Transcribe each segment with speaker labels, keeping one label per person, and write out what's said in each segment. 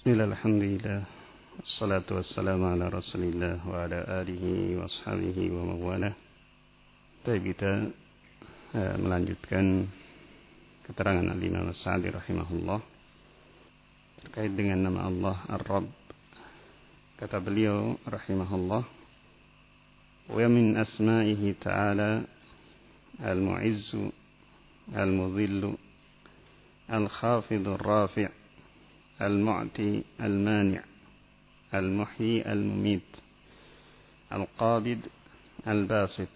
Speaker 1: Bismillah, alhamdulillah, wassalatu wassalamu ala rasulillah wa ala alihi wa ashabihi wa mawalah. Kita melanjutkan keterangan Al-Imam As-Sa'di rahimahullah terkait dengan nama Allah Ar-Rabb. Kata beliau rahimahullah, wa min asma'ihi ta'ala al-mu'izzu al-mudhillu al-khafidu ar-rafi' al-mu'ti al-mani' al-muhyi al-mumit al-qabid al-basit.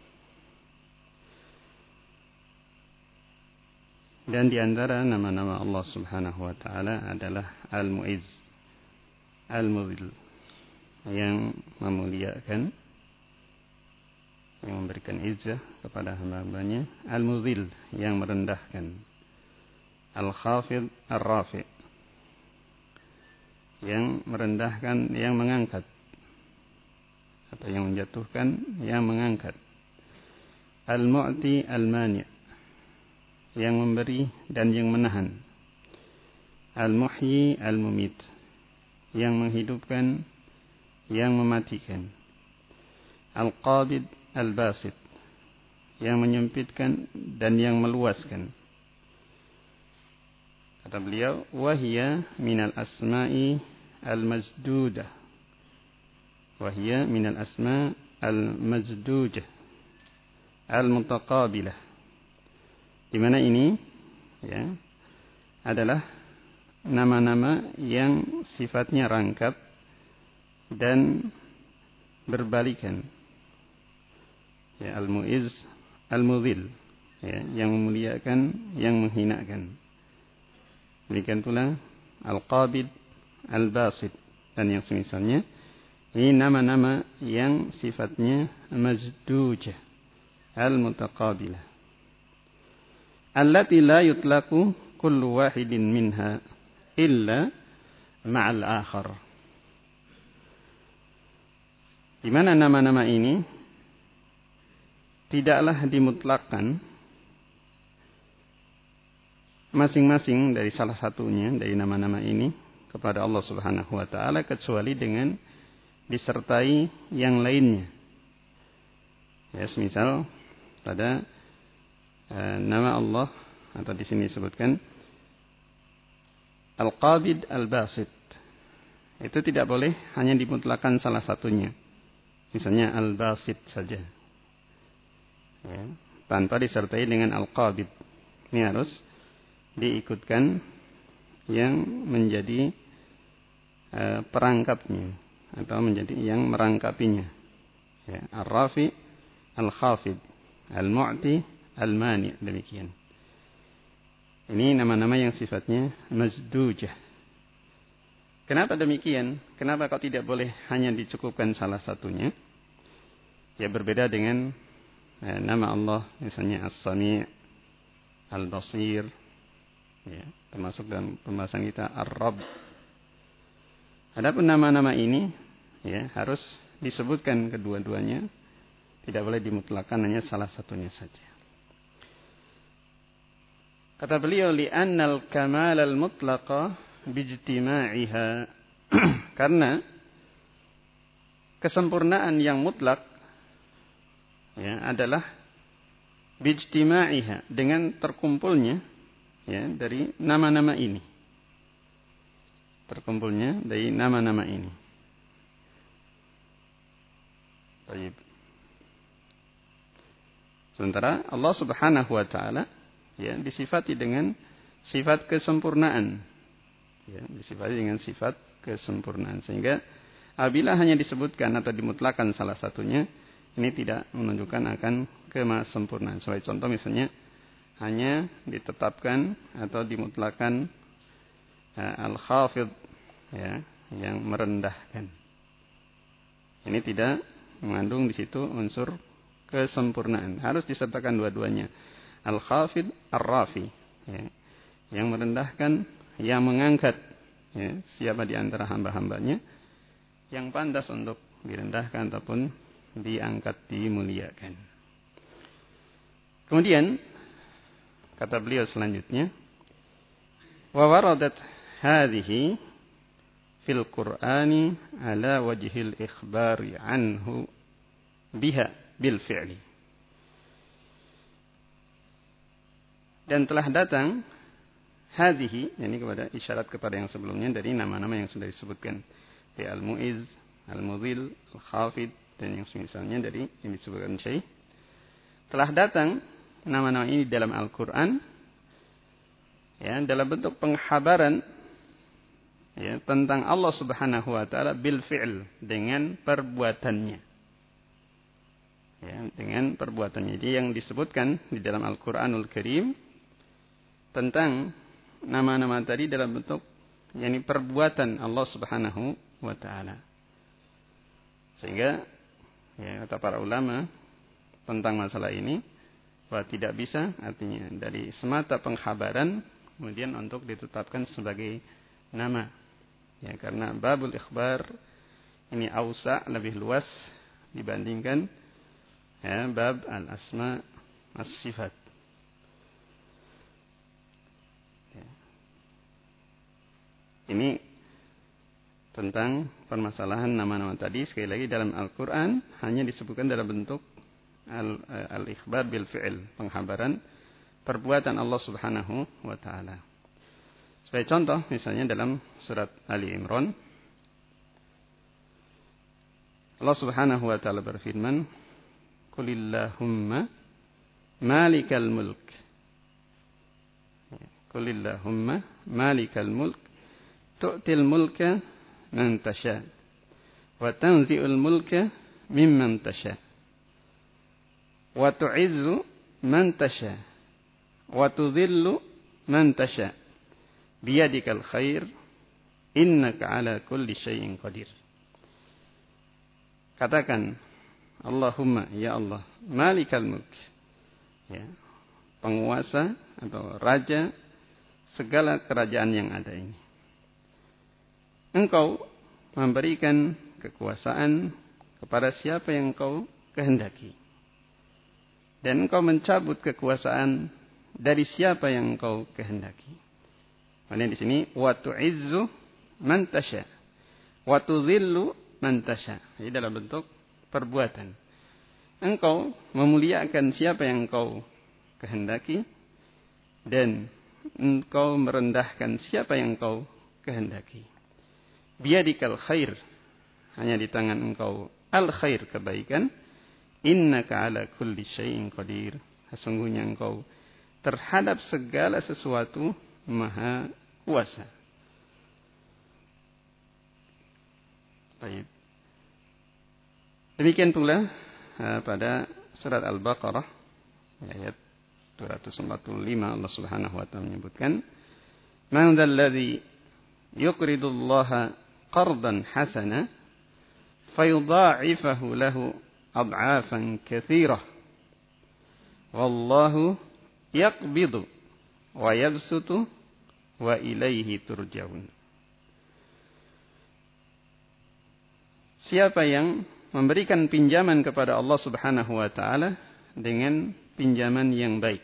Speaker 1: Dan di antara nama-nama Allah Subhanahu wa taala adalah Al-Mu'izz, Al-Mudhill, yang memuliakan, yang memberikan izzah kepada hamba-hambanya, Al-Mudhill, yang merendahkan, Al-Khafid Ar-Rafi', yang merendahkan, yang mengangkat, atau yang menjatuhkan, yang mengangkat, Al-Mu'ti Al-Mani', yang memberi dan yang menahan, Al-Muhyi Al-Mumit, yang menghidupkan, yang mematikan, Al-Qabid Al-Basit, yang menyempitkan dan yang meluaskan. Kata beliau, wahia minal asma'i al-majdudah, wahia minal asma' al-majdudah al-mutaqabilah, di mana ini ya adalah nama-nama yang sifatnya rangkap dan berbalikan. Ya, Al-Mu'izz, Al-Mudhill, ya, yang memuliakan, yang menghinakan. Demikian pula Al-Qabid, Al-Basit, dan yang semisalnya. Ini nama-nama yang sifatnya majdujah, al-mutaqabilah, allati la yutlaqu kullu wahidin minha illa ma'al akhar. Di mana nama-nama ini tidaklah dimutlakkan masing-masing dari salah satunya dari nama-nama ini kepada Allah Subhanahu wa taala, kecuali dengan disertai yang lainnya. Ya, semisal pada nama Allah, atau di sini disebutkan Al-Qabid Al-Basit, itu tidak boleh hanya dimutlakkan salah satunya, misalnya Al-Basit saja, ya, tanpa disertai dengan Al-Qabid. Ini harus diikutkan yang menjadi perangkapnya, atau menjadi yang merangkapinya, ya, Ar-Rafi, Al-Khafid, Al-Mu'ti, Al-Mani', demikian. Ini nama-nama yang sifatnya majdujah. Kenapa demikian? Kenapa kau tidak boleh hanya dicukupkan salah satunya? Ya, berbeda dengan nama Allah, misalnya As-Sami', Al-Basir, ya, termasuk dalam pembahasan kita Ar-Rabb. Adapun nama-nama ini, ya, harus disebutkan kedua-duanya, tidak boleh dimutlakkan hanya salah satunya saja. Kata beliau, li'annal kamal al-mutlaqa bijtima'iha, karena kesempurnaan yang mutlak, ya, adalah bijtima'iha, dengan terkumpulnya, ya, dari nama-nama ini. Terkumpulnya dari nama-nama ini. Baik. Sementara Allah Subhanahu wa taala, ya, disifati dengan sifat kesempurnaan. Ya, disifati dengan sifat kesempurnaan, sehingga apabila hanya disebutkan atau dimutlakkan salah satunya, ini tidak menunjukkan akan kesempurnaan. Sebagai contoh misalnya, hanya ditetapkan atau dimutlakkan Al-Khafid, ya, yang merendahkan. Ini tidak mengandung di situ unsur kesempurnaan. Harus disertakan dua-duanya. Al-Khafid Ar-Rafi, ya, yang merendahkan, yang mengangkat, ya, siapa di antara hamba-hambanya yang pantas untuk direndahkan ataupun diangkat, dimuliakan. Kemudian kata beliau selanjutnya, wa waradat hadhihi fil Qur'ani ala wajhil ikhbari anhu biha bil fi'li. Dan telah datang hadhihi, yakni kepada isyarat kepada yang sebelumnya dari nama-nama yang sudah disebutkan, al-mu'iz, al-mudhil, al-khafid, dan yang semisalnya dari yang disebutkan Syekh. Telah datang nama-nama ini dalam Al-Quran, ya, dalam bentuk pengkhabaran, ya, tentang Allah Subhanahu wa taala bil fi'l, dengan perbuatannya. Ya, dengan perbuatannya. Jadi yang disebutkan di dalam Al-Qur'anul Karim tentang nama-nama tadi dalam bentuk yakni perbuatan Allah Subhanahu wa taala. Sehingga ya, kata para ulama tentang masalah ini bahwa tidak bisa, artinya dari semata pengkhabaran kemudian untuk ditetapkan sebagai nama. Ya, karena babul ikhbar ini ausa, lebih luas dibandingkan ya, bab al-asma as-sifat. Ya. Ini tentang permasalahan nama-nama tadi. Sekali lagi dalam Al-Quran hanya disebutkan dalam bentuk al-ikhbar bil fi'il, pengkhabaran perbuatan Allah Subhanahu wa taala. Sebagai contoh misalnya dalam surat Ali Imran, Allah Subhanahu wa taala berfirman, "Qulillahumma malikal mulk." Qulillahumma malikal mulk tu'til mulka man tasha wa tanzi'ul mulka mimman tasha wa tu'izzu man tasha wa tudhillu man tasha biyadikal khair innaka ala kulli syai'in qadir. Katakan, Allahumma, ya Allah, malikal mulk, ya, penguasa atau raja segala kerajaan yang ada ini. Engkau memberikan kekuasaan kepada siapa yang engkau kehendaki. Dan engkau mencabut kekuasaan dari siapa yang engkau kehendaki. Kemudian di sini wa tu'izzu man tasha wa tudhillu man tasha. Jadi dalam bentuk perbuatan. Engkau memuliakan siapa yang engkau kehendaki dan engkau merendahkan siapa yang engkau kehendaki. Biyadikal khair, hanya di tangan engkau al khair, kebaikan. Innaka ala kulli syai'in qadir, sesungguhnya engkau terhadap segala sesuatu maha kuasa. Baik. Demikian pula pada surat Al-Baqarah ayat 245 Allah Subhanahu wa taala menyebutkan, "Man dzal ladzi yuqridullaha qardan hasana fayudha'ifahu lahu ad'afan katsirah wallahu yaqbidu wa yabsutu wa ilaihi turja'un." Siapa yang memberikan pinjaman kepada Allah Subhanahu wa taala dengan pinjaman yang baik.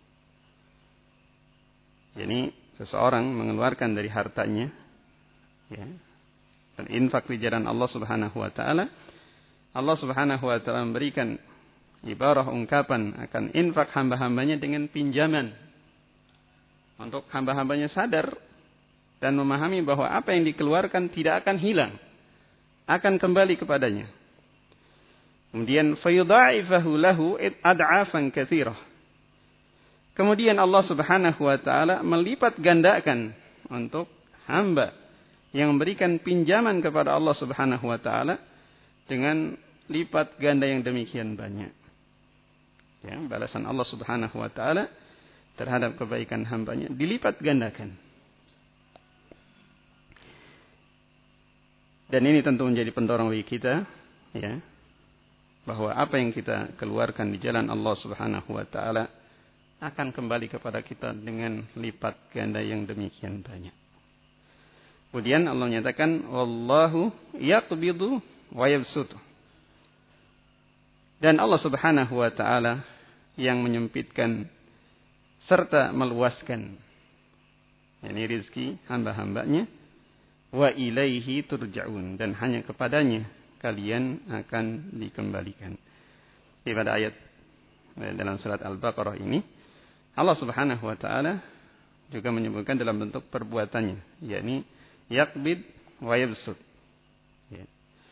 Speaker 1: Jadi seseorang mengeluarkan dari hartanya, ya, berinfak di jalan Allah Subhanahu wa taala. Allah Subhanahu wa taala memberikan ibarah ungkapan akan infak hamba-hambanya dengan pinjaman. Untuk hamba-hambanya sadar dan memahami bahwa apa yang dikeluarkan tidak akan hilang, akan kembali kepadanya. Kemudian fayudha'ifahu lahu ad'afan katsirah. Kemudian Allah Subhanahu wa taala melipat gandakan untuk hamba yang memberikan pinjaman kepada Allah Subhanahu wa taala dengan lipat ganda yang demikian banyak. Ya, balasan Allah Subhanahu wa taala terhadap kebaikan hambanya dilipat gandakan. Dan ini tentu menjadi pendorong bagi kita, ya, bahwa apa yang kita keluarkan di jalan Allah Subhanahu wa taala akan kembali kepada kita dengan lipat ganda yang demikian banyak. Kemudian Allah menyatakan, wallahu yaqbidu wa yabsutu. Dan Allah Subhanahu wa taala yang menyempitkan serta meluaskan, yakni rezeki hamba-hambanya, wa ilaihi turja'un, dan hanya kepadanya kalian akan dikembalikan. Di pada ayat dalam surat Al-Baqarah ini Allah Subhanahu wa taala juga menyebutkan dalam bentuk perbuatannya, yakni yaqbid wa yabsut. Ya.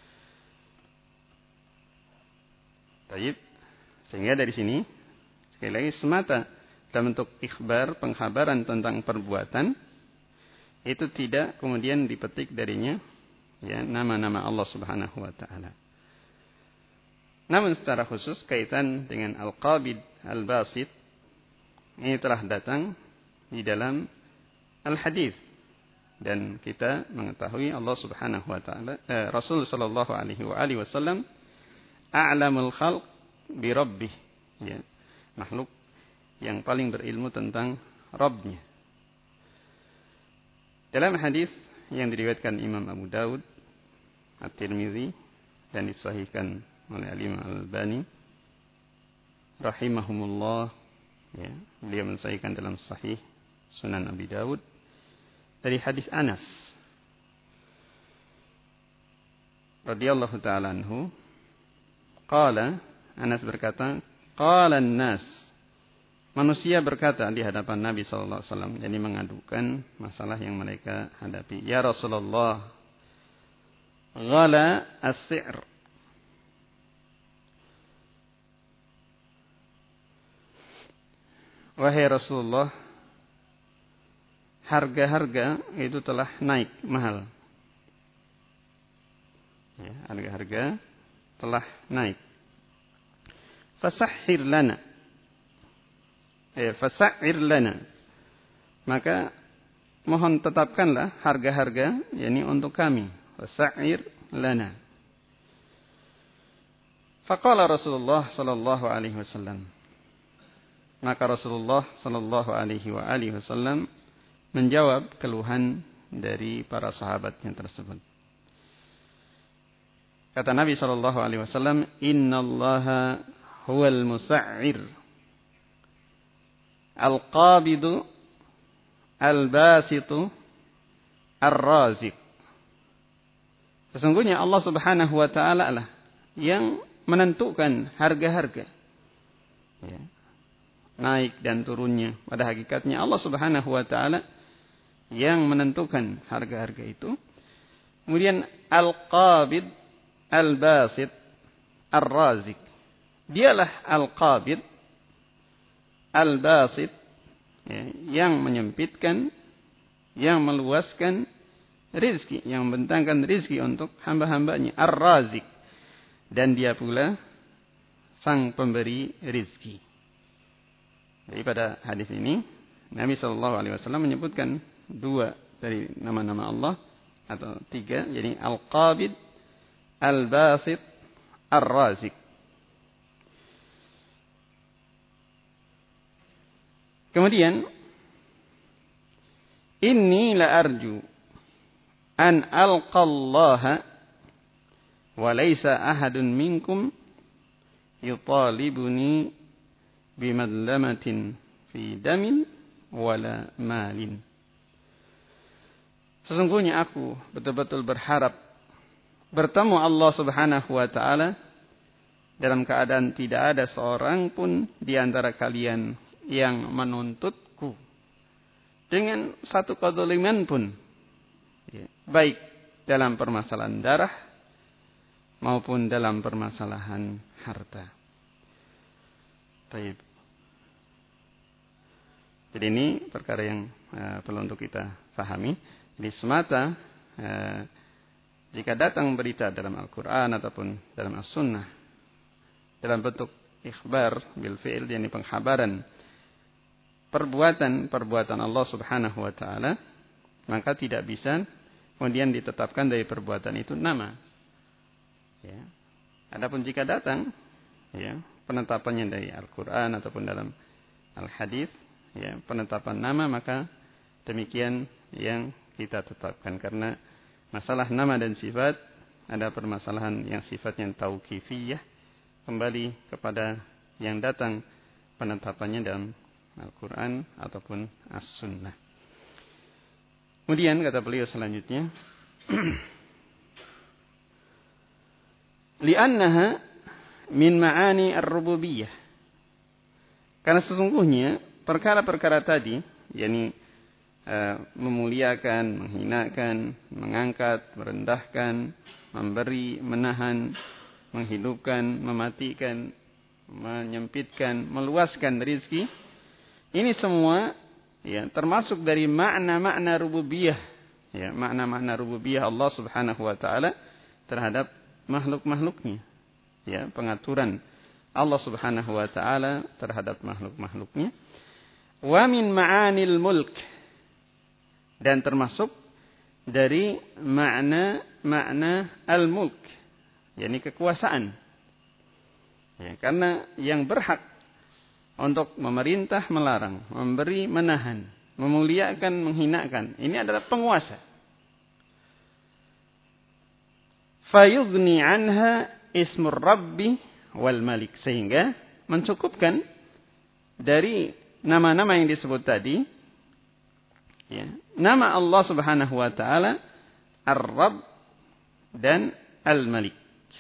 Speaker 1: Baik. Sehingga dari sini sekali lagi semata dalam bentuk ikhbar, pengkhabaran tentang perbuatan, itu tidak kemudian dipetik darinya ya nama-nama Allah Subhanahu wa taala. Namun secara khusus kaitan dengan Al-Qabid Al-Basit ini telah datang di dalam Al-Hadis, dan kita mengetahui Allah Subhanahu wa taala Rasul sallallahu alaihi wasallam a'lamul khalq bi rabbih, ya, makhluk yang paling berilmu tentang Rabbnya. Dalam hadis yang diriwayatkan Imam Abu Daud, At-Tirmidzi, dan disahihkan oleh Imam Al-Albani rahimahumullah, ya, beliau mensahihkan dalam Sahih Sunan Abi Daud dari hadis Anas radhiyallahu taala anhu, qala, Anas berkata, qala an-nas, manusia berkata di hadapan Nabi sallallahu alaihi wasallam, yakni mengadukan masalah yang mereka hadapi, ya Rasulullah, ghala as-si'r, wahai Rasulullah, harga-harga itu telah naik mahal. Ya, harga-harga telah naik. Fasahhir lana, fasa'ir lana, maka mohon tetapkanlah harga-harga, yakni untuk kami. Fasa'ir lana. Faqala Rasulullah sallallahu alaihi wasallam, maka Rasulullah sallallahu alaihi wasallam menjawab keluhan dari para sahabatnya tersebut. Kata Nabi sallallahu alaihi wasallam, innallaha huwal musa'ir al-qabidu al-basitu ar-raziq. Sesungguhnya Allah Subhanahu wa taala lah yang menentukan harga-harga, ya, naik dan turunnya. Pada hakikatnya Allah Subhanahu wa taala yang menentukan harga-harga itu. Kemudian al-qabid al-basit ar-raziq. Dialah al-qabid al-basit, ya, yang menyempitkan, yang meluaskan rizki, yang membentangkan rizki untuk hamba-hambanya, ar-raziq, dan dia pula sang pemberi rizki. Jadi pada hadis ini Nabi SAW menyebutkan dua dari nama-nama Allah, atau tiga, jadi al-qabid, al-basit, ar-raziq. Kemudian, inni la arju an alqallaha wa laysa ahadun minkum yutalibuni bimadlamatin fi damin wala malin. Sesungguhnya aku betul-betul berharap bertemu Allah Subhanahu wa taala dalam keadaan tidak ada seorang pun di antara kalian yang menuntutku dengan satu kezaliman pun, ya, baik dalam permasalahan darah maupun dalam permasalahan harta. Baik. Jadi ini perkara yang perlu untuk kita pahami. Jadi semata jika datang berita dalam Al-Quran ataupun dalam As-Sunnah dalam bentuk ikhbar bil fi'il, yakni pengkhabaran perbuatan Allah Subhanahu wa taala, maka tidak bisa kemudian ditetapkan dari perbuatan itu nama. Ya. Adapun jika datang, ya, penetapannya dari Al-Quran ataupun dalam Al-Hadis, ya, penetapan nama, maka demikian yang kita tetapkan. Karena masalah nama dan sifat ada permasalahan yang sifatnya tauqifiyah, kembali kepada yang datang penetapannya dalam Al-Quran ataupun As-Sunnah. Kemudian kata beliau selanjutnya, Li'annaha min ma'ani ar-rububiyyah. Karena sesungguhnya perkara-perkara tadi, yakni memuliakan, menghinakan, mengangkat, merendahkan, memberi, menahan, menghidupkan, mematikan, menyempitkan, meluaskan rizki, ini semua ya termasuk dari makna-makna rububiyah, ya makna-makna rububiyah Allah Subhanahu wa taala terhadap makhluk-makhluknya, ya pengaturan Allah Subhanahu wa taala terhadap makhluk-makhluknya. Wa min ma'anil mulk, dan termasuk dari makna al-mulk, yakni kekuasaan. Ya, karena yang berhak untuk memerintah, melarang, memberi, menahan, memuliakan, menghinakan, ini adalah penguasa. Fayughni anha ismur rabbi wal malik, sehingga mencukupkan dari nama-nama yang disebut tadi, ya, nama Allah Subhanahu wa taala Ar-Rabb dan Al-Malik.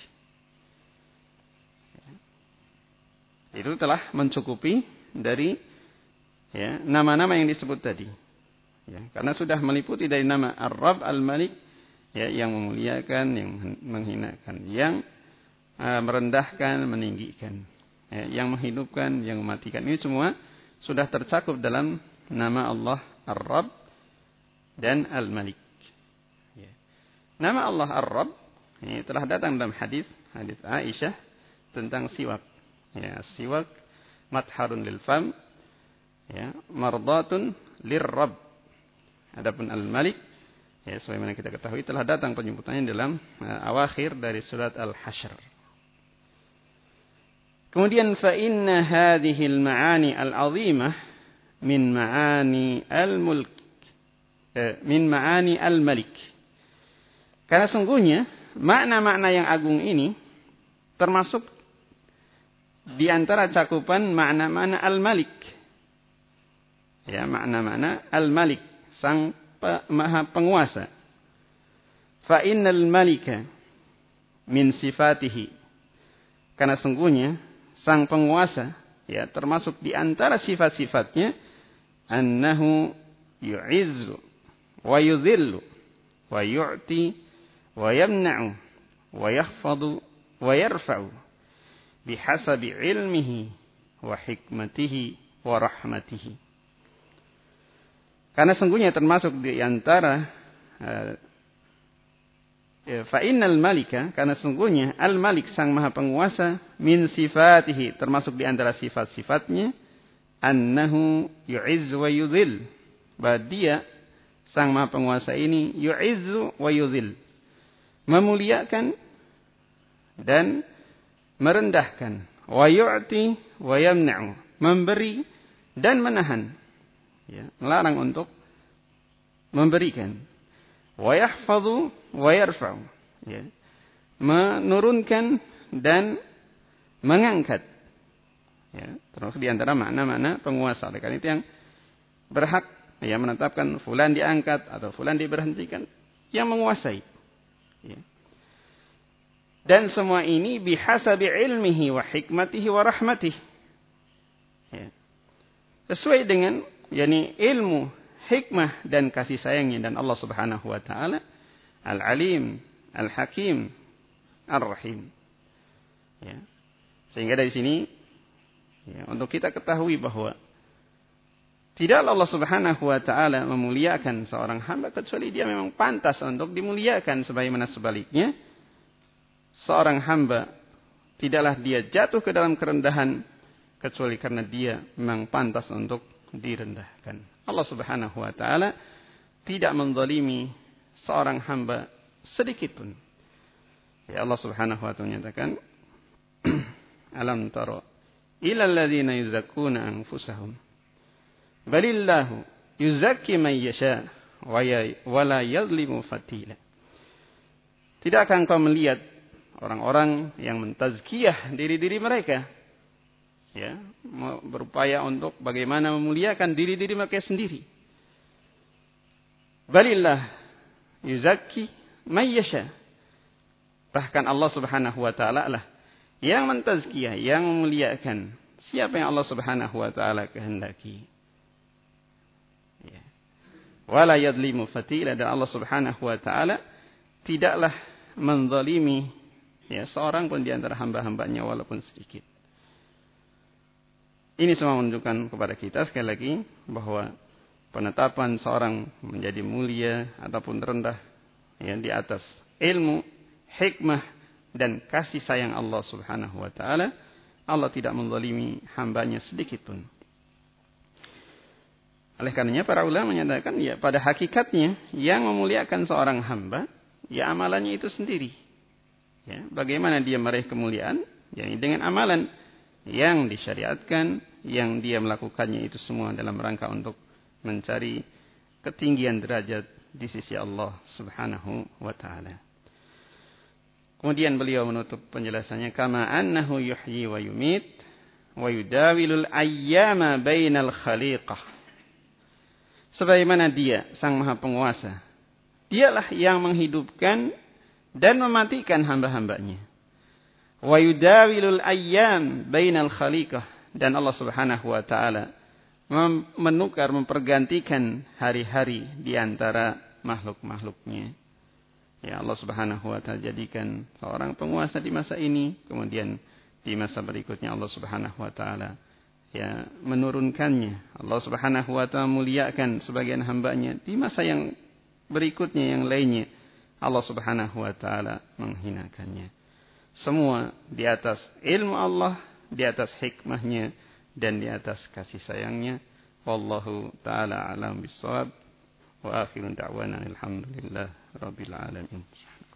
Speaker 1: Itu telah mencukupi dari ya, nama-nama yang disebut tadi. Ya, karena sudah meliputi dari nama Ar-Rabb, Al-Malik, ya, yang memuliakan, yang menghinakan, yang merendahkan, meninggikan, ya, yang menghidupkan, yang mematikan. Ini semua sudah tercakup dalam nama Allah Ar-Rabb dan Al-Malik. Ya. Nama Allah Ar-Rabb ini telah datang dalam hadis Aisyah tentang siwak. Ya, siwak matharun lil fam, ya, mardatun lirrabb. Adapun Al-Malik, ya, sebagaimana kita ketahui telah datang penyebutannya dalam awakhir dari surat Al-Hasyr. Kemudian fa inna hadhihi al-ma'ani al-'azimah min ma'ani al-mulk, min ma'ani al-malik. Karena sungguhnya makna-makna yang agung ini termasuk di antara cakupan makna-makna al-malik. Ya, makna-makna al-malik, sang maha penguasa. Fa innal malika min sifatihi. Karena sungguhnya sang penguasa, ya, termasuk di antara sifat-sifatnya annahu yu'izzu wa yudhillu wa yu'ti wa yamna'u wa yahfadhu wa yarfa'u bihasabi ilmihi wa hikmatihi wa rahmatihi. Karena sungguhnya termasuk di antara fa innal malika, karena sungguhnya al-malik sang maha penguasa, min sifatihi, termasuk di antara sifat-sifatnya, annahu yu'izzu wa yudhil, bahwa dia sang maha penguasa ini yu'izzu wa yudhil, memuliakan dan merendahkan, wa yu'ti wa yamna'u, memberi dan menahan, ya, melarang untuk memberikan, wa yahfadhu wa yarfa'u, ya, menurunkan dan mengangkat, ya, termasuk di antara makna-makna penguasa. Oleh karena itu yang berhak, ya, menetapkan fulan diangkat atau fulan diberhentikan, yang menguasai, ya. Dan semua ini bihasabi ilmihi wa hikmatihi wa rahmatihi, ya, sesuai dengan, yakni ilmu, hikmah dan kasih sayangnya dan Allah Subhanahu wa taala Al-Alim, Al-Hakim, Ar-Rahim. Ya. Sehingga dari sini, ya, untuk kita ketahui bahwa tidaklah Allah Subhanahu wa taala memuliakan seorang hamba kecuali dia memang pantas untuk dimuliakan, sebagaimana sebaliknya seorang hamba tidaklah dia jatuh ke dalam kerendahan kecuali karena dia memang pantas untuk direndahkan. Allah Subhanahu wa taala tidak menzalimi seorang hamba sedikit pun. Ya, Allah Subhanahu wa taala menyatakan, alam tara ila alladziina yuzakkuna anfusahum balillahu yuzakki man yasha wa la yadhlimu fatila. Tidakkah engkau melihat orang-orang yang mentazkiyah diri-diri mereka, ya, berupaya untuk bagaimana memuliakan diri-diri mereka sendiri. Balillah yuzakki may yasha. Bahkan Allah Subhanahu wa taala lah yang mentazkiyah, yang memuliakan siapa yang Allah Subhanahu wa taala kehendaki. Ya. Wala yadlimu fatila, dan Allah Subhanahu wa taala tidaklah menzalimi ya seorang pun di antara hamba-hambanya walaupun sedikit. Ini semua menunjukkan kepada kita sekali lagi bahwa penetapan seorang menjadi mulia ataupun rendah ya di atas ilmu, hikmah dan kasih sayang Allah Subhanahu wa taala, Allah tidak menzalimi hambanya sedikit pun. Oleh karenanya para ulama menyatakan ya pada hakikatnya yang memuliakan seorang hamba ya amalannya itu sendiri. Ya, bagaimana dia meraih kemuliaan? Ya, dengan amalan yang disyariatkan, yang dia melakukannya itu semua dalam rangka untuk mencari ketinggian derajat di sisi Allah Subhanahu wa taala. Kemudian beliau menutup penjelasannya, kama annahu yuhyi wa yumit wa yudawilul ayyama bainal khaliqah. Sebagaimana dia sang maha penguasa, dialah yang menghidupkan dan mematikan hamba-hambanya. Wa yudawilul ayyam bainal khaliqah, dan Allah Subhanahu wa taala menukar, mempergantikan hari-hari di antara makhluk-makhluknya. Ya, Allah Subhanahu wa taala jadikan seorang penguasa di masa ini, kemudian di masa berikutnya Allah Subhanahu wa taala ya menurunkannya. Allah Subhanahu wa taala muliakan sebagian hambanya, di masa yang berikutnya yang lainnya Allah Subhanahu wa taala menghinakannya. Semua di atas ilmu Allah, di atas hikmahnya, dan di atas kasih sayangnya. Wallahu ta'ala alam bissawab. Wa akhirun da'wana alhamdulillah rabbil alamin.